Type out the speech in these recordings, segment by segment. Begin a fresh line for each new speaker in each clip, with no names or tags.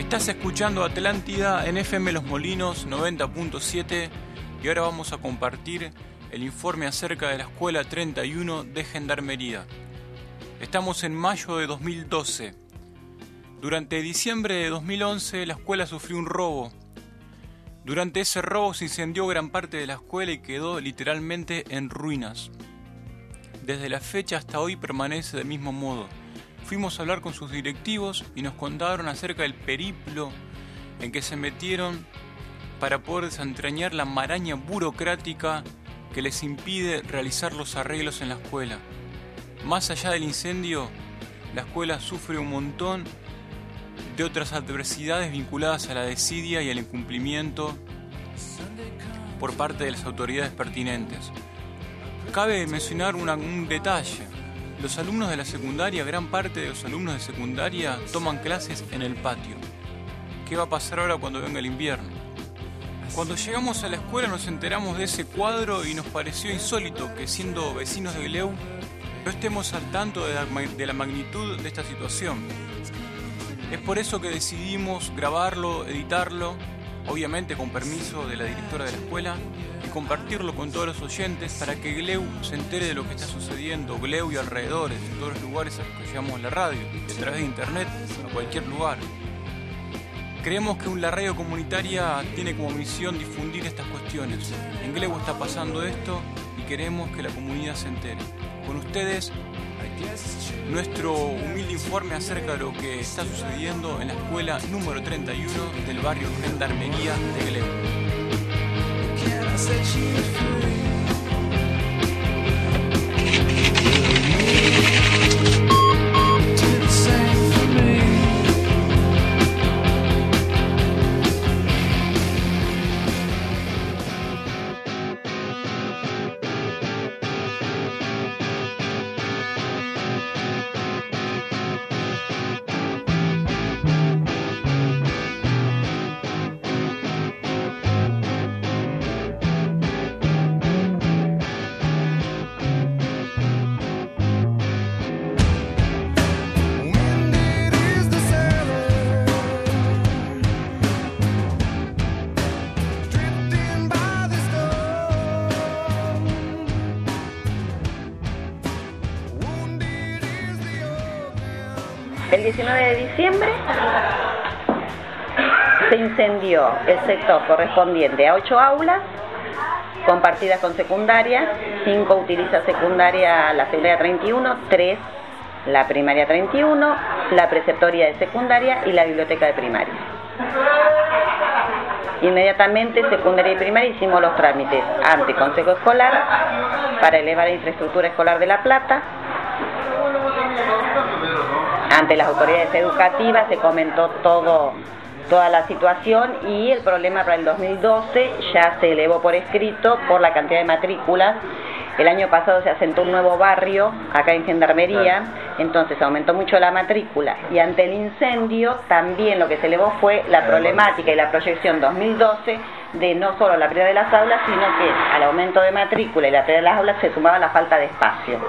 Estás escuchando Atlántida en FM Los Molinos 90.7 y ahora vamos a compartir el informe acerca de la Escuela 31 de Gendarmería. Estamos en mayo de 2012. Durante diciembre de 2011 la escuela sufrió un robo. Durante ese robo se incendió gran parte de la escuela y quedó literalmente en ruinas. Desde la fecha hasta hoy permanece del mismo modo. Fuimos a hablar con sus directivos y nos contaron acerca del periplo en que se metieron para poder desentrañar la maraña burocrática que les impide realizar los arreglos en la escuela. Más allá del incendio, la escuela sufre un montón de otras adversidades vinculadas a la desidia y al incumplimiento por parte de las autoridades pertinentes. Cabe mencionar un detalle. Los alumnos de la secundaria, gran parte de los alumnos de secundaria toman clases en el patio. ¿Qué va a pasar ahora cuando venga el invierno? Cuando llegamos a la escuela nos enteramos de ese cuadro y nos pareció insólito que, siendo vecinos de Gleu, no estemos al tanto de la magnitud de esta situación. Es por eso que decidimos grabarlo, editarlo, obviamente con permiso de la directora de la escuela, y compartirlo con todos los oyentes para que Gleu se entere de lo que está sucediendo, Gleu y alrededores, en todos los lugares a los que llevamos la radio, y a través de internet, a cualquier lugar. Creemos que la radio comunitaria tiene como misión difundir estas cuestiones. En Gleu está pasando esto y queremos que la comunidad se entere. Con ustedes, nuestro humilde informe acerca de lo que está sucediendo en la escuela número 31 del barrio Gendarmería de Gleu.
El 19 de diciembre se incendió el sector correspondiente a 8 aulas compartidas con secundaria. 5 utiliza secundaria, la secundaria 31, 3 la primaria 31, la preceptoria de secundaria y la biblioteca de primaria. Inmediatamente secundaria y primaria hicimos los trámites ante Consejo Escolar para elevar la infraestructura escolar de La Plata. Ante las autoridades educativas se comentó toda la situación y el problema para el 2012 ya se elevó por escrito por la cantidad de matrículas. El año pasado se asentó un nuevo barrio acá en Gendarmería, entonces aumentó mucho la matrícula y ante el incendio también lo que se elevó fue la problemática y la proyección 2012 de no solo la pérdida de las aulas, sino que al aumento de matrícula y la pérdida de las aulas se sumaba la falta de espacio.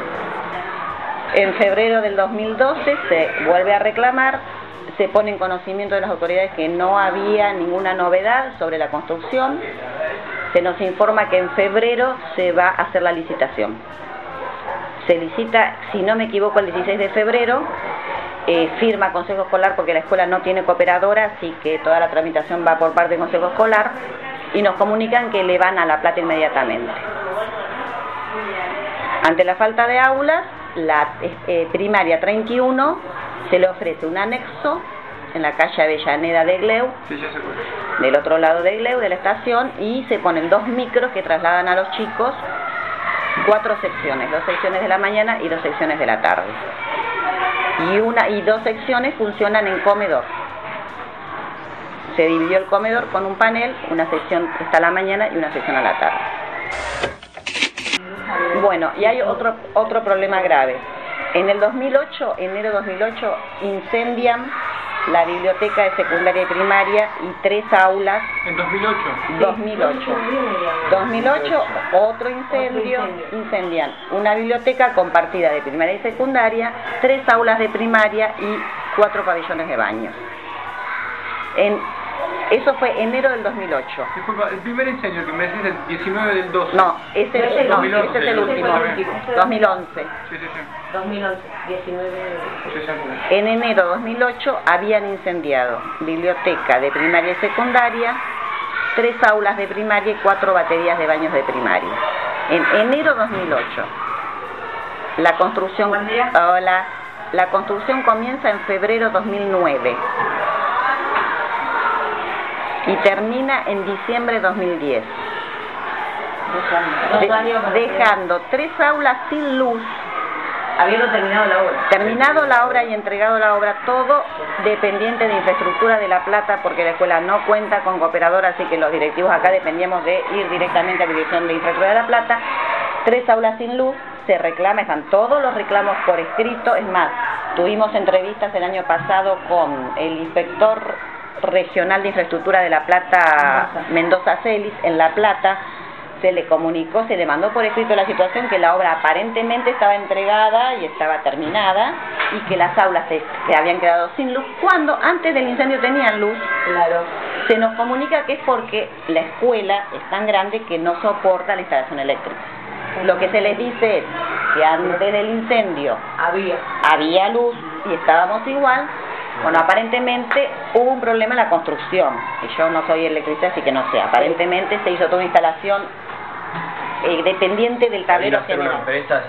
En febrero del 2012 se vuelve a reclamar, se pone en conocimiento de las autoridades que no había ninguna novedad sobre la construcción. Se nos informa que en febrero se va a hacer la licitación. Se licita, si no me equivoco, el 16 de febrero, firma Consejo Escolar porque la escuela no tiene cooperadora, así que toda la tramitación va por parte del Consejo Escolar y nos comunican que le van a La Plata inmediatamente. Ante la falta de aulas, la primaria 31 se le ofrece un anexo en la calle Avellaneda de Gleu, del otro lado de Gleu, de la estación, y se ponen 2 micros que trasladan a los chicos 4 secciones, 2 secciones de la mañana y 2 secciones de la tarde. Y 2 secciones funcionan en comedor. Se dividió el comedor con un panel, una sección está a la mañana y una sección a la tarde. Bueno, y hay otro problema grave. En el 2008, enero de 2008, incendian la biblioteca de secundaria y primaria y 3 aulas.
¿En 2008?
2008, otro incendio, incendian una biblioteca compartida de primaria y secundaria, 3 aulas de primaria y 4 pabellones de baño. Eso fue enero del 2008.
Disculpa, el primer incendio que me decís el 19 del 12.
No, ese es el último. 2011.
Sí.
2011, 19 de...
En enero de 2008 habían incendiado biblioteca de primaria y secundaria, 3 aulas de primaria y 4 baterías de baños de primaria. En enero de 2008. La construcción, la construcción comienza en febrero de 2009 y termina en diciembre de 2010. Dejando 3 aulas sin luz.
Habiendo terminado la obra.
Terminado la obra y entregado la obra, todo dependiente de Infraestructura de La Plata, porque la escuela no cuenta con cooperadora, así que los directivos acá dependíamos de ir directamente a la Dirección de Infraestructura de La Plata. 3 aulas sin luz, se reclama, están todos los reclamos por escrito. Es más, tuvimos entrevistas el año pasado con el inspector regional de Infraestructura de La Plata, Mendoza Celis, en La Plata. Se le comunicó, se le mandó por escrito la situación, que la obra aparentemente estaba entregada y estaba terminada y que las aulas se habían quedado sin luz, cuando antes del incendio tenían luz.
Claro.
Se nos comunica que es porque la escuela es tan grande que no soporta la instalación eléctrica. Lo que se les dice es que antes del incendio había luz y estábamos igual. Bueno, aparentemente hubo un problema en la construcción, y yo no soy electricista, así que no sé. Aparentemente se hizo toda una instalación dependiente del tablero general.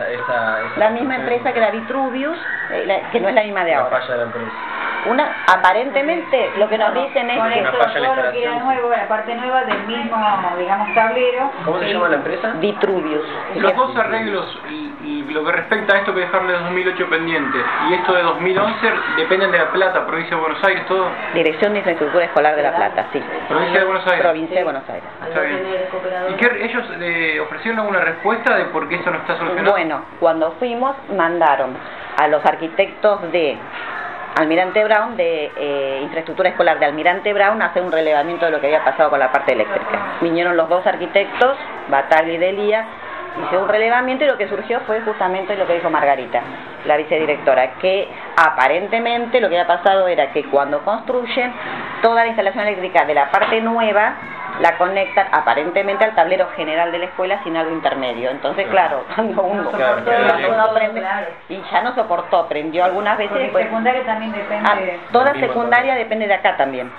La misma empresa que la Vitruvius, que no es la misma de ahora.
Falla de la empresa.
Aparentemente lo que nos dicen es
con
que
esto, todo lo que era nuevo, la parte nueva del mismo, digamos, tablero.
¿Cómo se llama la empresa?
Vitruvius.
Los dos arreglos, lo que respecta a esto que dejarle de 2008 pendiente y esto de 2011, dependen de La Plata, provincia de Buenos Aires, todo.
Dirección de Infraestructura Escolar de La Plata, sí.
Provincia de Buenos Aires.
Provincia de Buenos Aires.
Está bien. ¿Y qué, ellos ofrecieron alguna respuesta de por qué esto no está solucionado?
Bueno, cuando fuimos, mandaron a los arquitectos de Almirante Brown, de Infraestructura Escolar de Almirante Brown, a hacer un relevamiento de lo que había pasado con la parte eléctrica. Vinieron los dos arquitectos, Bataglia y Delia, hizo un relevamiento, y lo que surgió fue justamente lo que dijo Margarita, la vicedirectora, que aparentemente lo que había pasado era que cuando construyen, toda la instalación eléctrica de la parte nueva la conectan aparentemente al tablero general de la escuela sin algo intermedio. Entonces, claro, cuando uno prende, y ya no soportó, prendió algunas veces.
Porque
después,
secundaria también depende.
Toda secundaria depende de acá también.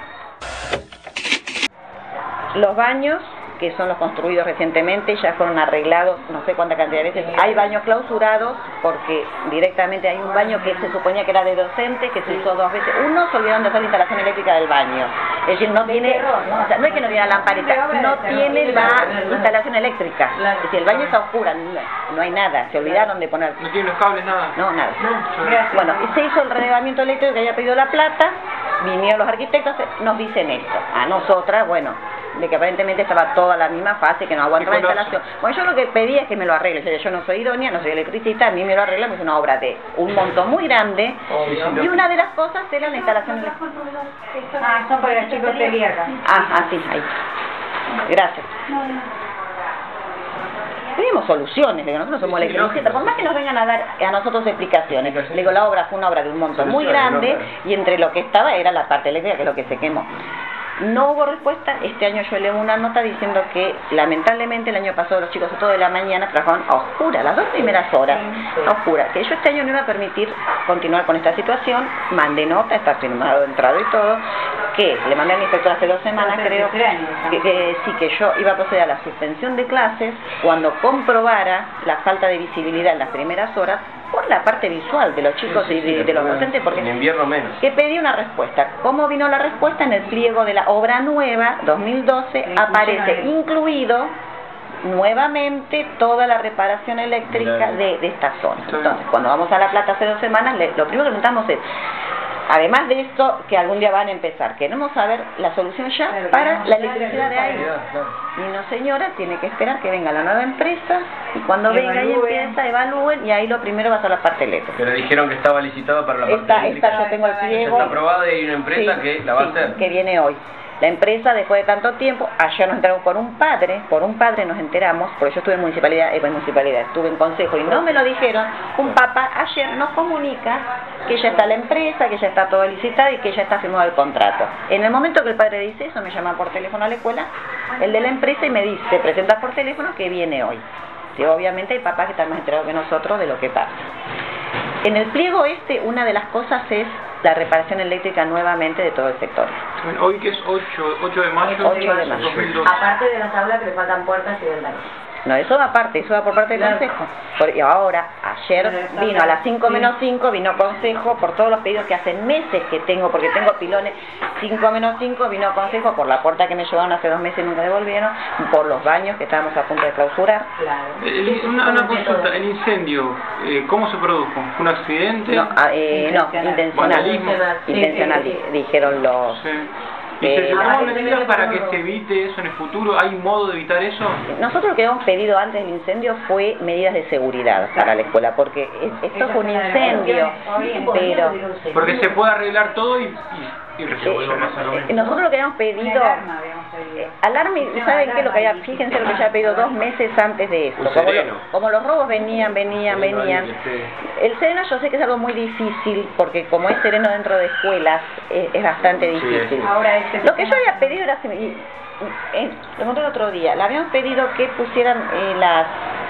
Los baños, que son los construidos recientemente, ya fueron arreglados no sé cuánta cantidad de veces. Hay baños clausurados porque directamente hay un baño que se suponía que era de docente, que se usó 2 veces. Uno se olvidaron de hacer la instalación eléctrica del baño. Es decir, no tiene, o sea, no es que no tiene la lamparita, no tiene la instalación eléctrica. Es decir, el baño está oscuro, no hay nada, se olvidaron de poner.
¿No tiene los cables, nada?
No, nada. Bueno, y se hizo el relevamiento eléctrico que había pedido La Plata, vinieron los arquitectos, nos dicen esto. A nosotras, bueno, de que aparentemente estaba toda la misma fase, que no aguantaba la instalación. Bueno, yo lo que pedí es que me lo arregle. Yo no soy idónea, no soy electricista, a mí me lo arreglan, es una obra de un monto muy grande, y una de las cosas era la instalación eléctrica.
Ah, son para los chicos celíacos.
Sí, ahí. Gracias. Tenemos soluciones, digo, nosotros somos electricistas, por más que nos vengan a dar a nosotros explicaciones. Le digo, la obra fue una obra de un monto muy grande, y entre lo que estaba era la parte eléctrica, que es lo que se quemó. No hubo respuesta. Este año yo leí una nota diciendo que lamentablemente el año pasado los chicos a todas de la mañana trabajaban a oscuras, las 2 primeras horas a oscuras, que yo este año no iba a permitir continuar con esta situación. Mandé nota, está firmado, entrado y todo, que le mandé al inspector hace 2 semanas, creo, que sí, que yo iba a proceder a la suspensión de clases cuando comprobara la falta de visibilidad en las primeras horas por la parte visual de los chicos y de los docentes, porque
en invierno menos.
Que pedí una respuesta. ¿Cómo vino la respuesta? En el pliego de la obra nueva 2012 aparece incluido nuevamente toda la reparación eléctrica de esta zona. Entonces, cuando vamos a La Plata hace 2 semanas, lo primero que preguntamos es, además de esto, que algún día van a empezar, queremos saber la solución ya para la electricidad de ahí. Y no, señora, tiene que esperar que venga la nueva empresa, y cuando venga y empieza, evalúen, y ahí lo primero va a ser la parte eléctrica.
Pero dijeron que estaba licitada para la parte eléctrica.
Yo tengo el pliego.
Está aprobada y hay una empresa que la va a hacer.
Que viene hoy. La empresa, después de tanto tiempo, ayer nos enteramos por un padre nos enteramos, porque yo estuve en municipalidad, estuve en consejo y no me lo dijeron. Un papá ayer nos comunica que ya está la empresa, que ya está todo licitado y que ya está firmado el contrato. En el momento que el padre dice eso, me llama por teléfono a la escuela, el de la empresa, y me dice, se presenta por teléfono que viene hoy. Sí, obviamente hay papás que están más enterados que nosotros de lo que pasa. En el pliego una de las cosas es la reparación eléctrica nuevamente de todo el sector.
Hoy que es 8 de mayo,
8 de mayo.
2012.
Aparte de las aulas que le faltan puertas y ventanas.
No, eso va aparte, eso va por parte del consejo. Y ahora, ayer vino a las 5 menos 5, vino consejo por todos los pedidos que hace meses que tengo, porque tengo pilones. 5 menos 5 vino consejo por la puerta que me llevaron hace 2 meses y nunca devolvieron, por los baños que estábamos a punto de clausurar.
Una consulta, el incendio, ¿cómo se produjo? ¿Fue un accidente?
No, intencional.
Vandalismo.
Intencional, dijeron los...
Sí. ¿Y se toman medidas para que se evite eso en el futuro? ¿Hay modo de evitar eso?
Nosotros lo que habíamos pedido antes del incendio fue medidas de seguridad para la escuela, porque esto fue un incendio, pero...
Porque se puede arreglar todo y
nosotros lo que habíamos pedido... Alarma, ¿saben qué? Fíjense lo que ya había pedido 2 meses antes de esto. Como los robos venían. El sereno yo sé que es algo muy difícil, porque como es sereno dentro de escuelas, es bastante difícil. Lo que yo había pedido era... Lo conté el otro día. Le habíamos pedido que pusieran las...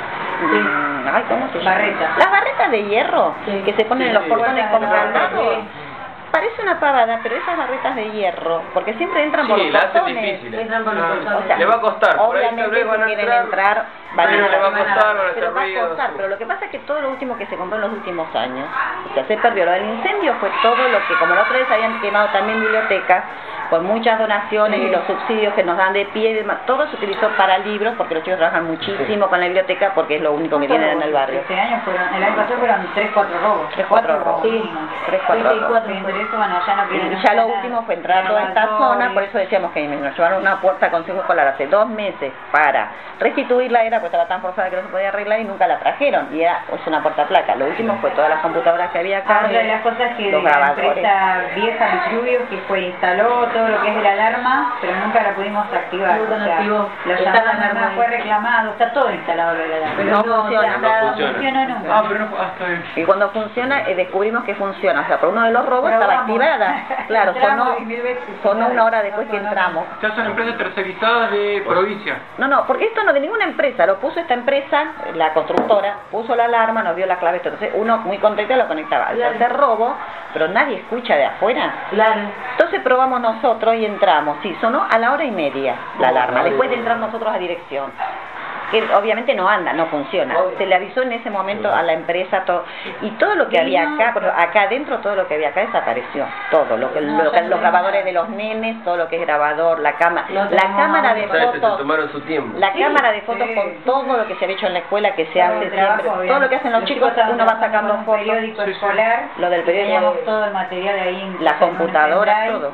¿cómo se llama?
Barretas.
Las barretas de hierro que se ponen en los portones como candados. Parece una pavada, pero esas barretas de hierro, porque siempre entran por los portones.
Entran por los portones. Le va a costar.
Obviamente si quieren entrar,
pero le va a costar,
pero lo que pasa es que todo lo último que se compró en los últimos años, o sea, se perdió. Lo del incendio fue todo lo que, como la otra vez habían quemado también bibliotecas, con muchas donaciones y los subsidios que nos dan de pie y demás, todo se utilizó para libros, porque los chicos trabajan muchísimo con la biblioteca, porque es lo único que tienen en el barrio.
El año pasado fueron 3-4 robos.
3-4 robos.
Sí,
3-4 robos.
Eso, bueno,
ya lo último fue entrar a toda esta zona, por eso decíamos que nos llevaron una puerta a consejo escolar hace 2 meses para restituirla, porque estaba tan forzada que no se podía arreglar y nunca la trajeron, y es una puerta placa. Lo último fue todas las computadoras que había acá,
otra de las cosas que
los
la
grabadores.
empresa vieja Vitruvius, que fue instaló todo lo que es la alarma, pero nunca la pudimos activar. La llamada fue reclamado, está todo instalado lo de la alarma.
Pero no funciona.
No funcionó nunca.
pero no, está bien.
Y cuando funciona, descubrimos que funciona. O sea, por uno de los robos estaba activada. Claro, sonó 1 hora después que entramos.
Ya son empresas tercerizadas de provincia.
No, porque esto no de ninguna empresa. Lo puso esta empresa, la constructora, puso la alarma, nos dio la clave. Entonces uno muy contento lo conectaba. Al tercer robo, pero nadie escucha de afuera.
Claro.
Entonces probamos nosotros y entramos. Sí, sonó a la 1:30 la alarma. Después de entrar nosotros a dirección, que obviamente no anda, no funciona. Se le avisó en ese momento a la empresa todo, y todo lo que había acá, pero acá adentro todo lo que había acá desapareció, todo los grabadores de los nenes, todo lo que es grabador, la cámara de fotos,
tomaron su tiempo.
la cámara de fotos con todo lo que se había hecho en la escuela, que se hace siempre, todo lo que hacen los chicos, uno va sacando fotos,
periódico escolar,
lo del periódico,
teníamos todo el material ahí,
la computadora, todo.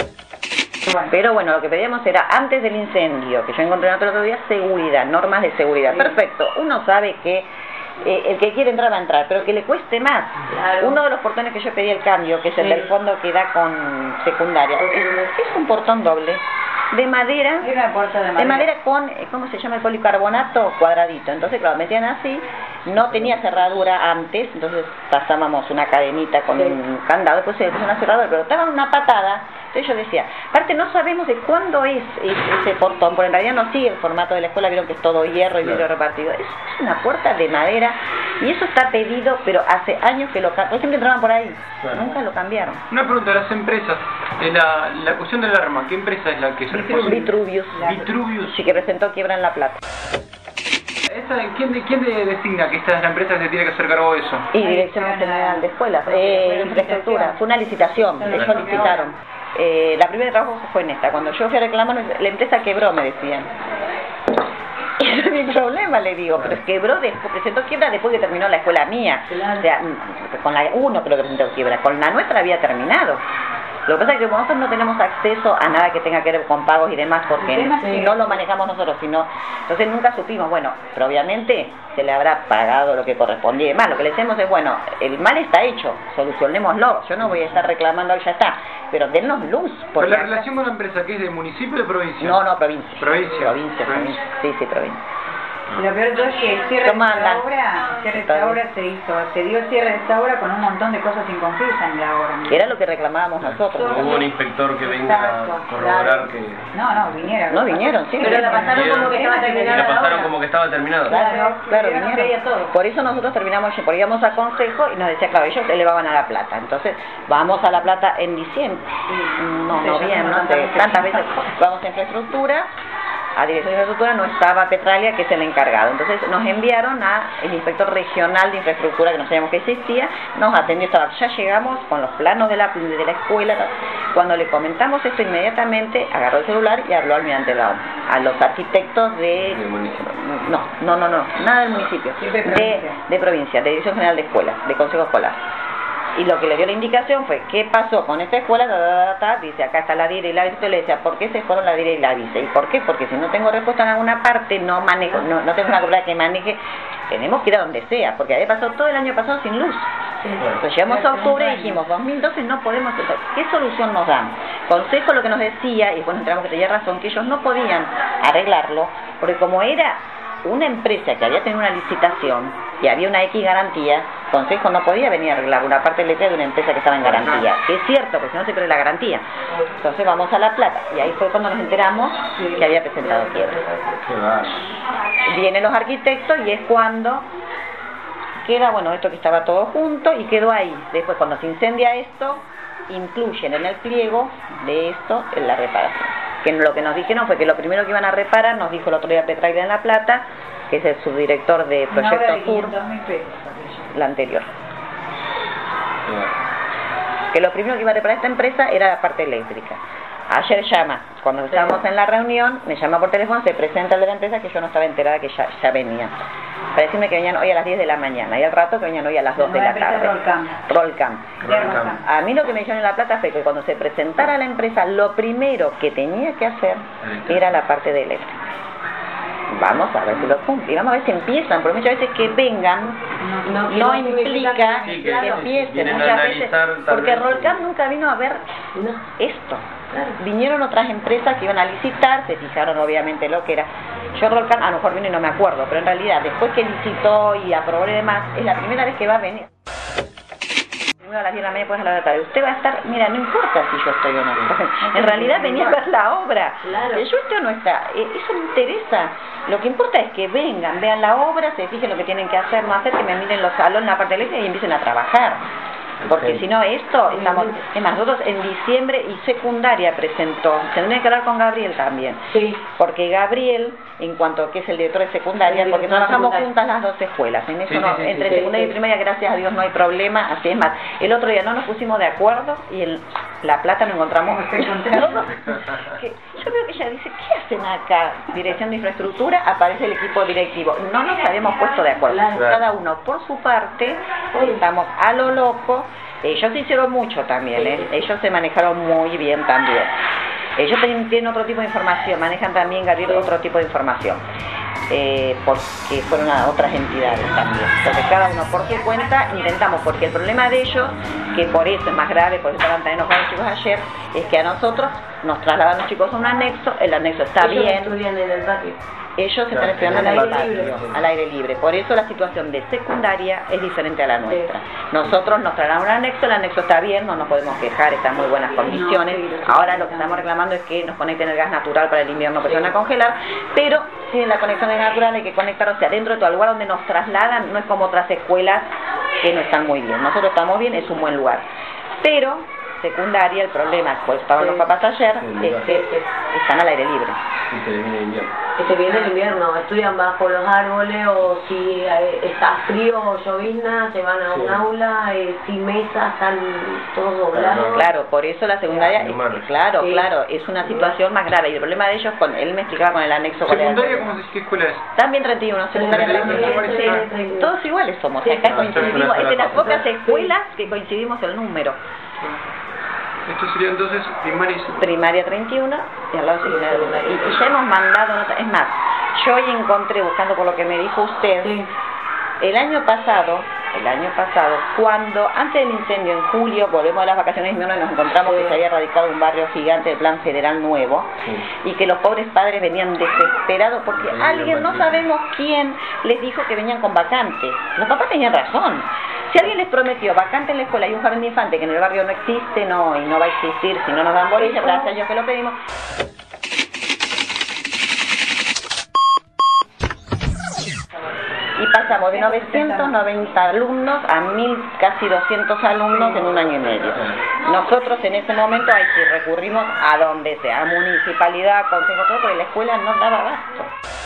Pero bueno, lo que pedíamos era, antes del incendio, que yo encontré el otro día, seguridad, normas de seguridad. Perfecto, uno sabe que el que quiere entrar va a entrar, pero que le cueste más.
Claro.
Uno de los portones que yo pedí el cambio, que es el del fondo que da con secundaria, es un portón doble, de madera, de madera con, ¿cómo se llama? El policarbonato cuadradito. Entonces, claro, metían así, no tenía cerradura antes, entonces pasábamos una cadenita con un candado, después se puso una cerradura, pero estaba una patada. Entonces yo decía, aparte no sabemos de cuándo es ese portón, porque en realidad no sigue el formato de la escuela, vieron que es todo hierro y vidrio repartido. Es una puerta de madera y eso está pedido, pero hace años que lo cambiaron. Siempre entraban por ahí, nunca lo cambiaron.
Una pregunta, las empresas, la cuestión del alarma, ¿qué empresa es la que se responsable?
Vitruvius.
Vitruvius.
Sí, que presentó quiebra en La Plata.
¿Quién designa que esta es la empresa que se tiene que hacer cargo de eso?
Y Dirección General de Escuelas, infraestructura. Fue una licitación, ellos licitaron. La primera trabajo fue en esta. Cuando yo fui a reclamar, la empresa quebró, me decían. Y ese es mi problema, le digo, pero quebró, presentó quiebra después que terminó la escuela mía. O sea, con la 1 creo que presentó quiebra, con la nuestra había terminado. Lo que pasa es que nosotros no tenemos acceso a nada que tenga que ver con pagos y demás, porque no lo manejamos nosotros, sino entonces nunca supimos, bueno, pero obviamente se le habrá pagado lo que correspondía y demás. Lo que le decimos es, bueno, el mal está hecho, solucionémoslo. Yo no voy a estar reclamando y ya está, pero dennos luz.
¿Pero la relación con la empresa que es de municipio o de provincia?
No, provincia.
Provincia.
Sí, provincia.
Y lo peor de todo es que el cierre de esta obra se dio cierre de esta obra con un montón de cosas inconclusas en la obra.
Era lo que reclamábamos nosotros.
Hubo un inspector que venga a corroborar que...
No, vinieron.
No vinieron, sí.
Pero la pasaron como que estaba terminada.
La pasaron como que estaba terminada.
Claro, vinieron. Por eso nosotros terminamos, porque íbamos a consejo y nos decía, claro, ellos elevaban a La Plata. Entonces, vamos a La Plata en diciembre. Noviembre, no sé, tantas veces. Vamos a infraestructura. A Dirección de Infraestructura no estaba Petralia, que es el encargado. Entonces nos enviaron al inspector regional de infraestructura, que no sabíamos que existía, nos atendió, ya llegamos con los planos de la escuela. Cuando le comentamos esto, inmediatamente agarró el celular y habló almirante a los arquitectos de... No, nada del municipio, de provincia, de Dirección General de Escuelas, de Consejo Escolar. Y lo que le dio la indicación fue, ¿qué pasó con esta escuela? Dice, acá está la DIRE y la vice. Le decía, ¿por qué se fueron la DIRE y la vice? ¿Y por qué? Porque si no tengo respuesta en alguna parte, no tengo una comunidad que maneje, tenemos que ir a donde sea, porque había pasado todo el año pasado sin luz. Entonces llegamos a octubre y dijimos, 2012 no podemos hacer. ¿Qué solución nos dan? Consejo lo que nos decía, y después nos enteramos que tenía razón, que ellos no podían arreglarlo, porque como era una empresa que había tenido una licitación y había una X garantía, Consejo no podía venir a arreglar una parte letra de una empresa que estaba en garantía, que es cierto, porque si no se pierde la garantía. Entonces vamos a La Plata, y ahí fue cuando nos enteramos que había presentado quiebra. Vienen los arquitectos y es cuando queda, bueno, esto que estaba todo junto y quedó ahí. Después cuando se incendia esto, incluyen en el pliego de esto en la reparación. Que lo que nos dijeron fue que lo primero que iban a reparar, nos dijo el otro día Petralia en La Plata, que es el subdirector de Proyecto Sur, la anterior, que lo primero que iba a reparar esta empresa era la parte eléctrica. Ayer llama, cuando estábamos en la reunión, me llama por teléfono, se presenta el de la empresa, que yo no estaba enterada que ya venía, para decirme que venían hoy a las 10 de la mañana, y al rato que venían hoy a las 2 de la tarde. Rollcam. A mí lo que me dijeron en La Plata fue que cuando se presentara la empresa, lo primero que tenía que hacer era la parte de eléctrica. Vamos a ver si lo cumplen, vamos a ver si empiezan, porque muchas veces que vengan no implica que empiecen, muchas veces, porque Rollcam nunca vino a ver esto. Vinieron otras empresas que iban a licitar, se fijaron obviamente lo que era. Yo Rollcam a lo mejor vino y no me acuerdo, pero en realidad después que licitó y aprobó y demás, es la primera vez que va a venir. A las 10 de la mañana, después a la tarde. Usted va a estar, mira, no importa si yo estoy o no. En realidad venía a ver la obra. Que yo esté o no está, eso no interesa. Lo que importa es que vengan, vean la obra, se fijen lo que tienen que hacer, no hacer que me miren los salones, la parte eléctrica y empiecen a trabajar. Porque si no esto, estamos, es más, nosotros en diciembre y secundaria presentó, se tendría que hablar con Gabriel también, porque Gabriel, en cuanto a que es el director de secundaria, porque trabajamos juntas las dos escuelas, en eso entre secundaria y primaria, gracias a Dios no hay problema, así es más, el otro día no nos pusimos de acuerdo y en La Plata nos encontramos todos, que yo veo que ella dice, ¿qué hacen acá? Dirección de Infraestructura, aparece el equipo directivo, no nos habíamos puesto de acuerdo, cada uno por su parte, estamos a lo loco. Ellos hicieron mucho también, ellos se manejaron muy bien también. Ellos tienen otro tipo de información, manejan también, Gabriel, otro tipo de información, porque fueron a otras entidades también. Entonces cada uno por su cuenta intentamos, porque el problema de ellos, que por eso es más grave, por eso estaban tan enojados los chicos ayer, es que a nosotros nos trasladan los chicos a un anexo, el anexo está bien.
Ellos estudian en el patio.
Ellos se están estudiando al aire libre. Por eso la situación de secundaria es diferente a la nuestra. Nosotros nos traerán un anexo, el anexo está bien, no nos podemos quejar, está en muy buenas condiciones. Ahora lo que estamos reclamando es que nos conecten el gas natural para el invierno, porque se van a congelar, pero si en la conexión de gas natural hay que conectar, o sea, dentro de todo el lugar donde nos trasladan, no es como otras escuelas que no están muy bien. Nosotros estamos bien, es un buen lugar. Pero secundaria, el problema, pues estaban los papás ayer, es que están al aire libre.
Y se viene el invierno.
Se viene el invierno, estudian bajo los árboles, o si está frío o llovizna, se van a un aula, sin mesa, están todos doblados.
Claro, por eso la secundaria, claro, es una situación más grave. Y el problema de ellos, él me explicaba con el anexo.
¿Secundaria qué escuela es?
También 31, secundaria 31. Todos iguales somos, acá coincidimos, es de las pocas escuelas que coincidimos el número.
Esto sería entonces primaria y secundaria.
Primaria 31 y al lado secundaria. Y ya hemos mandado notas. Es más, yo hoy encontré, buscando por lo que me dijo usted, el año pasado, cuando antes del incendio en julio, volvemos a las vacaciones y nos encontramos que se había radicado un barrio gigante de plan federal nuevo y que los pobres padres venían desesperados porque alguien, no sabemos quién, les dijo que venían con vacantes. Los papás tenían razón. Si alguien les prometió vacante en la escuela y un jardín de infante que en el barrio no existe, y no va a existir si no nos dan bolilla, pero hace años que lo pedimos. Y pasamos de 990 alumnos a 1000, casi 200 alumnos en un año y medio. Nosotros en ese momento ahí sí recurrimos a donde sea, a municipalidad, consejo, todo, porque la escuela no daba abasto.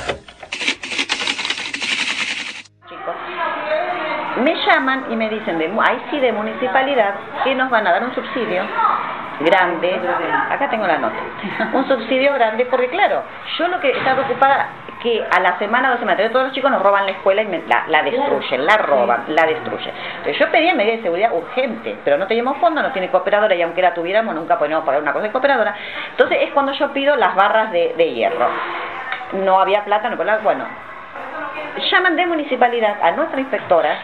Chicos, me llaman y me dicen, ahí sí de municipalidad, que nos van a dar un subsidio grande, acá tengo la nota, un subsidio grande, porque claro, yo lo que estaba preocupada que a la semana, 2 semanas, todos los chicos nos roban la escuela y la destruyen, la roban, la destruyen. Entonces yo pedía medidas de seguridad urgentes, pero no teníamos fondo, no tiene cooperadora y aunque la tuviéramos nunca podíamos pagar una cosa de cooperadora. Entonces es cuando yo pido las barras de hierro. No había plata, no, pero bueno, llaman de municipalidad a nuestra inspectora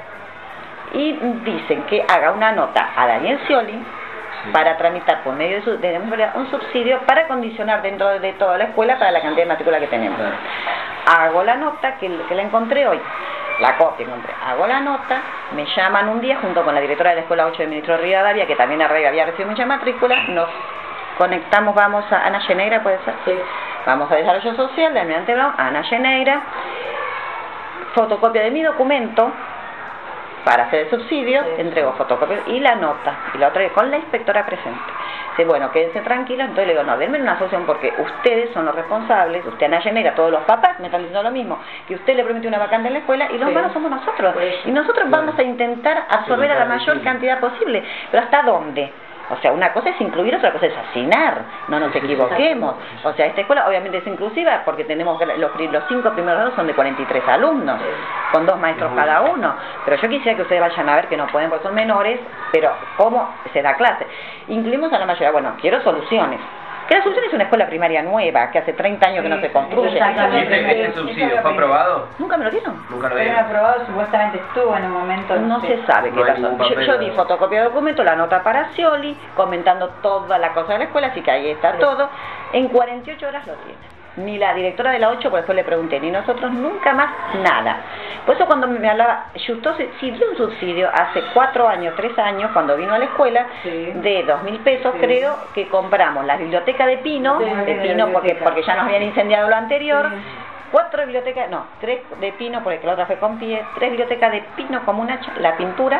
y dicen que haga una nota a Daniel Scioli para tramitar por medio de un subsidio para condicionar dentro de toda la escuela para la cantidad de matrícula que tenemos. Hago la nota, que la encontré hoy, la copia encontré, hago la nota, me llaman un día junto con la directora de la Escuela 8 de Ministro Rivadavia, que también había recibido mucha matrícula, nos conectamos, vamos a Ana Geneira, ¿puede ser? Sí. Vamos a Desarrollo Social, de Almirante Brown, Ana Geneira, fotocopia de mi documento, para hacer el subsidio, entrego fotocopias y la nota, y la otra con la inspectora presente. Dice, bueno, quédense tranquilos, entonces le digo, no, denme una solución porque ustedes son los responsables, usted Ana Genera, todos los papás me están diciendo lo mismo, que usted le prometió una vacante en la escuela y los malos somos nosotros. Y nosotros vamos a intentar absorber a la mayor cantidad posible, pero ¿hasta dónde? O sea, una cosa es incluir, otra cosa es asignar, no nos equivoquemos. O sea, esta escuela obviamente es inclusiva porque tenemos los 5 primeros grados son de 43 alumnos, con 2 maestros cada uno. Pero yo quisiera que ustedes vayan a ver que no pueden porque son menores, pero cómo se da clase. Incluimos a la mayoría, bueno, quiero soluciones. Que la solución es una escuela primaria nueva, que hace 30 años que no se construye.
¿Este subsidio fue aprobado?
¿Nunca me lo dieron?
Nunca lo
dieron. Fue aprobado, supuestamente estuvo en un momento.
No se sabe qué pasó. Yo di fotocopia de documento, la nota para Scioli, comentando toda la cosa de la escuela, así que ahí está todo. En 48 horas lo tiene. Ni la directora de la 8, por después le pregunté, ni nosotros nunca más nada. Por eso cuando me hablaba, Justo sí dio un subsidio hace 4 años, 3 años, cuando vino a la escuela, de 2.000 pesos, creo, que compramos la biblioteca de Pino, porque ya nos habían incendiado lo anterior, 4 bibliotecas, no, 3 de Pino, porque la otra fue con pie, 3 bibliotecas de Pino como un hacha, la pintura,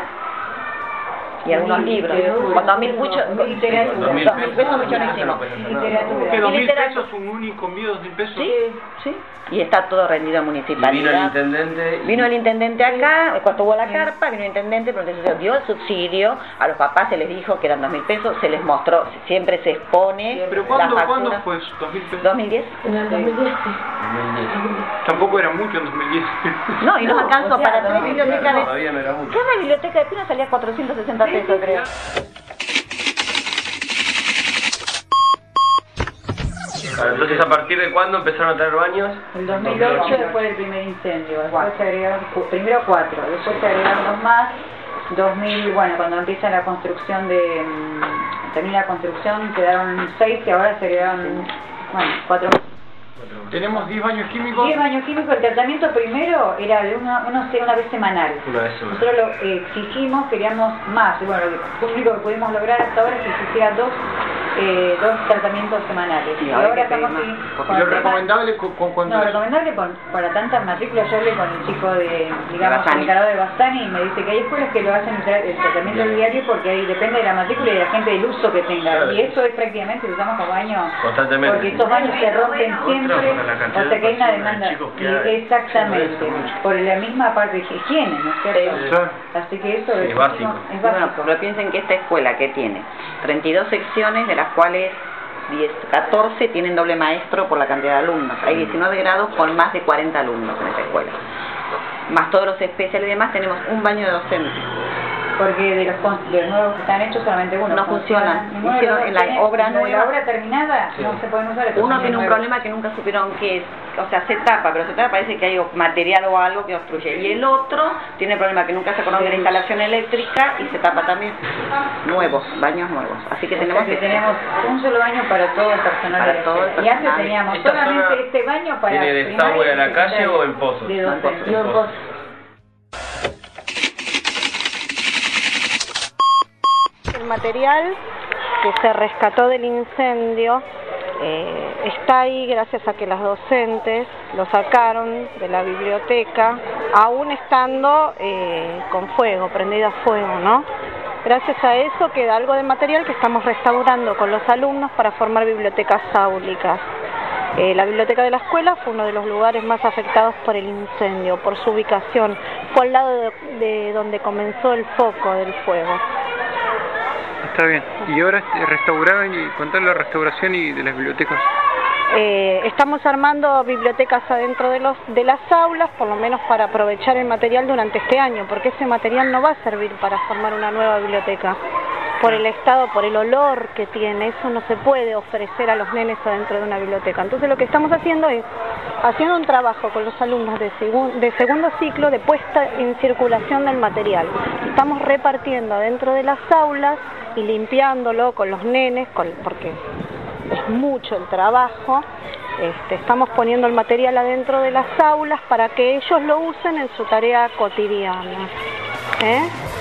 y algunos libros, con 2.000 pesos mucho no hicimos.
¿Que 2.000 pesos un único envío, 2.000 pesos?
Sí, y está todo rendido a municipalidad.
Y vino el intendente.
Vino el intendente acá, cuando tuvo la carpa, vino el intendente, pero entonces dio el subsidio, a los papás se les dijo que eran 2.000 pesos, se les mostró, siempre se expone.
¿Pero cuándo fue eso? ¿2.000 pesos?
2010.
En el 2010.
Tampoco era mucho en 2010.
No, y nos alcanzó para 3 bibliotecas de...
Todavía no era mucho.
Cada biblioteca de Pino salía 460 pesos, creo.
Entonces, ¿a partir de cuándo empezaron a traer baños?
El 2008, después del primer incendio. Después se agregaron, primero 4, después se agregaron 2 más. 2000, bueno, cuando empieza la construcción termina la construcción, quedaron 6 y ahora se agregaron, 4 más.
Tenemos 10 baños químicos.
10 baños químicos. El tratamiento primero era una vez semanal. Nosotros lo exigimos, queríamos más. Y bueno, lo único que pudimos lograr hasta ahora es que se hiciera 2 tratamientos semanales. Y ahora estamos con
lo recomendable con
no, recomendable para tantas matrículas. Yo hablé con el chico digamos, el encargado de Bastani y me dice que hay escuelas que lo hacen el tratamiento diario porque ahí depende de la matrícula y de la gente del uso que tenga. Y eso es prácticamente, usamos como baño constantemente. Porque estos baños se rompen siempre. O sea que hay una demanda. Exactamente. Por la misma parte de higiene, ¿no es cierto? Así que eso es básico.
Bueno, pero piensen que esta escuela que tiene 32 secciones, de las cuales 14 tienen doble maestro por la cantidad de alumnos. Hay 19 grados con más de 40 alumnos en esta escuela. Más todos los especiales y demás, tenemos un baño de docentes.
Porque de los nuevos que están hechos solamente uno.
No funcionan. Hicieron en la obra nueva.
La obra terminada no se pueden usar.
Uno tiene un problema que nunca supieron qué es. O sea, se tapa, pero se tapa, parece que hay material o algo que obstruye. Y el otro tiene el problema que nunca se acordaron de la instalación eléctrica y se tapa también. Nuevos, baños nuevos. Así que tenemos
un solo baño para todo el personal.
Para todo el personal.
Y antes teníamos solamente este baño para.
¿Tiene desagüe a la calle o en pozos?
En pozos.
El material que se rescató del incendio está ahí gracias a que las docentes lo sacaron de la biblioteca, aún estando con fuego, prendida a fuego, ¿no? Gracias a eso queda algo de material que estamos restaurando con los alumnos para formar bibliotecas áulicas. La biblioteca de la escuela fue uno de los lugares más afectados por el incendio, por su ubicación. Fue al lado de donde comenzó el foco del fuego.
Está bien. Y ahora restauraban y contar la restauración y de las bibliotecas.
Estamos armando bibliotecas adentro de las aulas, por lo menos para aprovechar el material durante este año, porque ese material no va a servir para formar una nueva biblioteca. Por el estado, por el olor que tiene, eso no se puede ofrecer a los nenes adentro de una biblioteca. Entonces lo que estamos haciendo es haciendo un trabajo con los alumnos de segundo ciclo de puesta en circulación del material. Estamos repartiendo adentro de las aulas y limpiándolo con los nenes, porque es mucho el trabajo. Estamos poniendo el material adentro de las aulas para que ellos lo usen en su tarea cotidiana.